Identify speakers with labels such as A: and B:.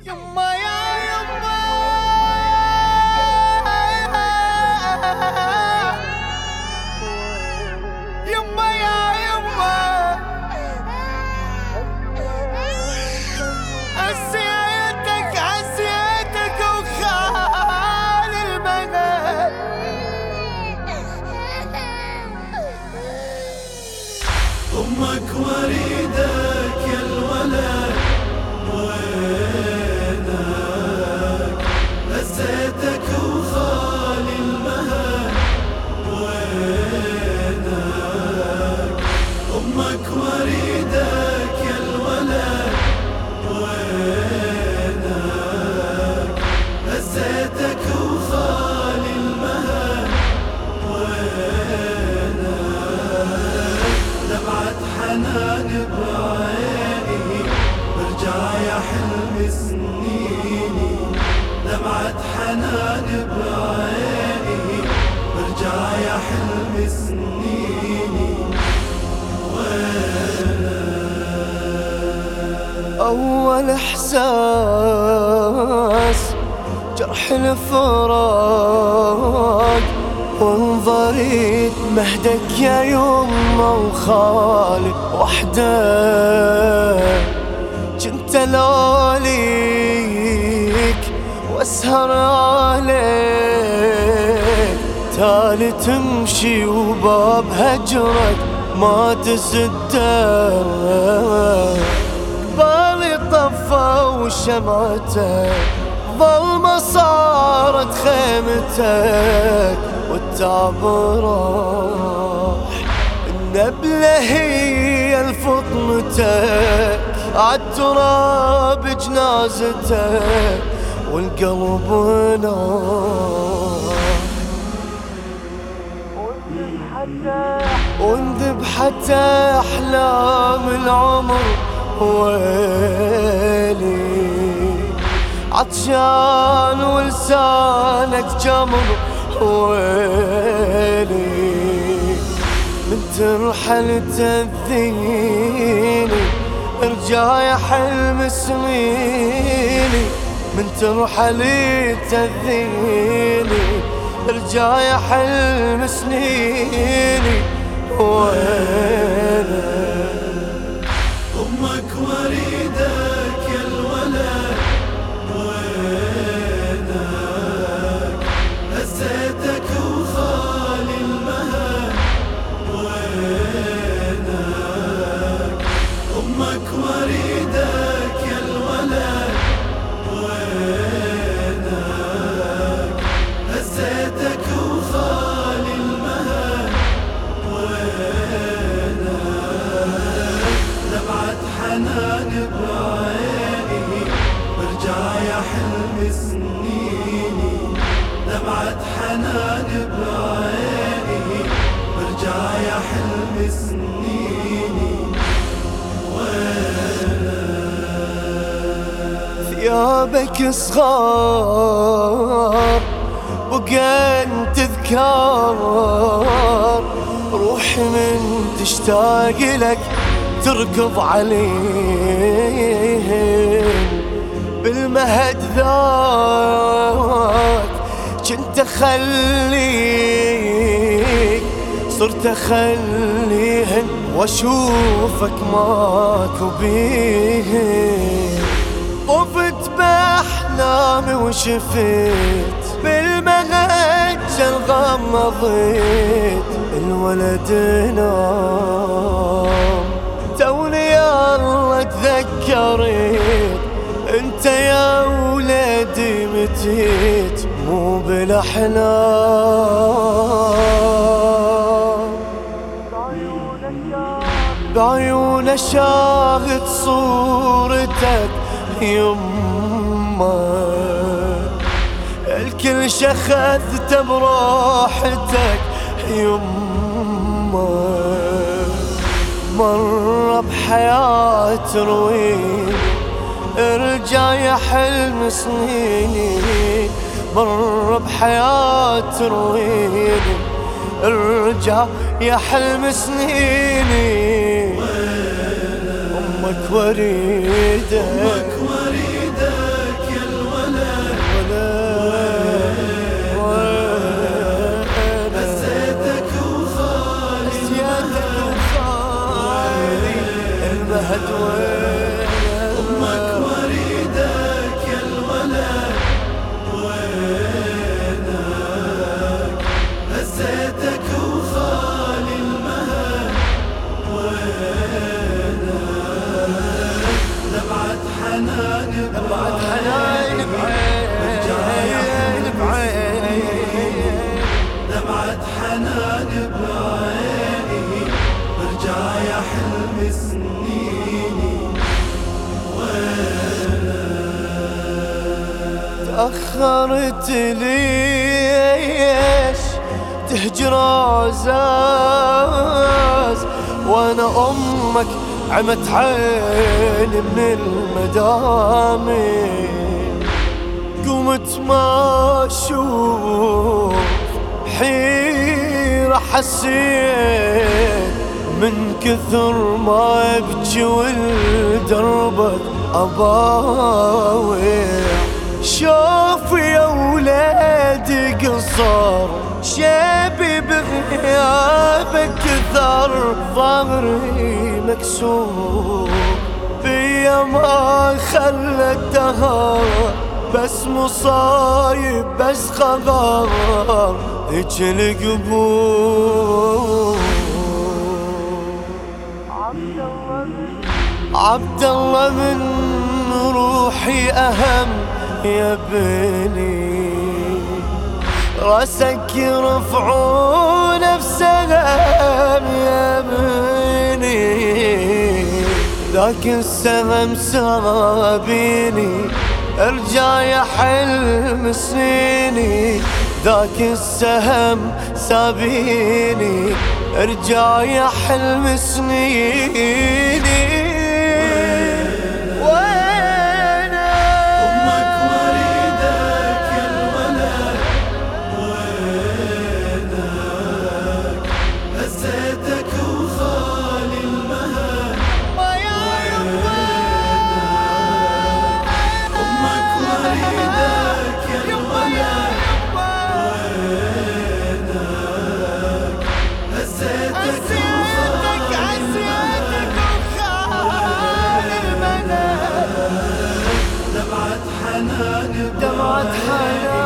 A: يما يا يما يما يا يما عسيتك وخال المنام.
B: أمك وريدك يا الولد وينك، هزيتك وخالي المهد وينك. أمك وريدك يا الولد وينك، هزيتك وخالي المهد وينك. دمعة حنان بعيني برجع يا حلم سنيني، دمعة حنان بعيني برجع يا حلم سنيني وينك.
A: أول إحساس جرح الفراق، وانظريت مهدك يا يما وخالي وحدك. جنت لوليك واسهر عليك، تالي تمشي وباب هجرك ما تسده. قبالي طفى وشمعتك، ظلمة صارت خيمتك، والتعب راح النبلة هي الفطمتك، عالتراب جنازتك والقلب نار. وانذب حتى أحلام العمر ويلي، عطشان ولسانك جمر ويلي. من ترحل تذيني ارجع يا حلم سنيني، من ترحل تذيني ارجع يا حلم سنيني ويلي.
B: أمك وريدك يا الولد وينك، هزيتك وخالي المهد وينك. أمك وريدك يا الولد وينك، هزيتك وخالي المهد وينك. دمعة حنان بعيني برجع يا حلم سنيني، دمعة حنان بعيني برجع يا حلم سنيني وينك.
A: ثيابك صغار بقى تذكار، روحي من تشتاق لك تركض عليهن. بالمهد ذاك كنت اخليك، صرت اخليهن واشوفك ماكو بيهن. طفت باحلامي وشفت بالمهجر غمضت، الولد نام توني يلا تذكرت. انت يا ولدي متيت مو بالاحلام، بعيون شاهد صورتك يما، الكل شخذت براحتك يما. مر بحياة رويني ارجع يا حلم سنيني، مر بحياة رويني ارجع يا حلم سنيني. أمك وريدك العهد وين؟
B: أمك وريدك يا الولد وينك؟ هزيتك وخالي المهد وينك؟ دمعة حنان
A: دمعة حنان بعين بعين،
B: دمعة حنان بعيني برجع يا حلم سنيني وينك؟
A: تأخرت ليش تهجر عزاز وانا امك عمت عيني من المدامي، قمت ما اشوف حيرة حسيت من كثر ما ابكي ولدربك اباوع. شوف يا ولادي قصر شيبي بغيابك كثر، ظهري مكسور بيا ما خلى الدهر، بس مصايب بس خبر هيج القبور. عبد الله من روحي أهم يا بني، راسك يرفعون بسلام يا بني، ذاك السهم سابيني ارجع يا حلم سنيني، ذاك السهم سابيني ارجع يا حلم سنيني. دمعة حنان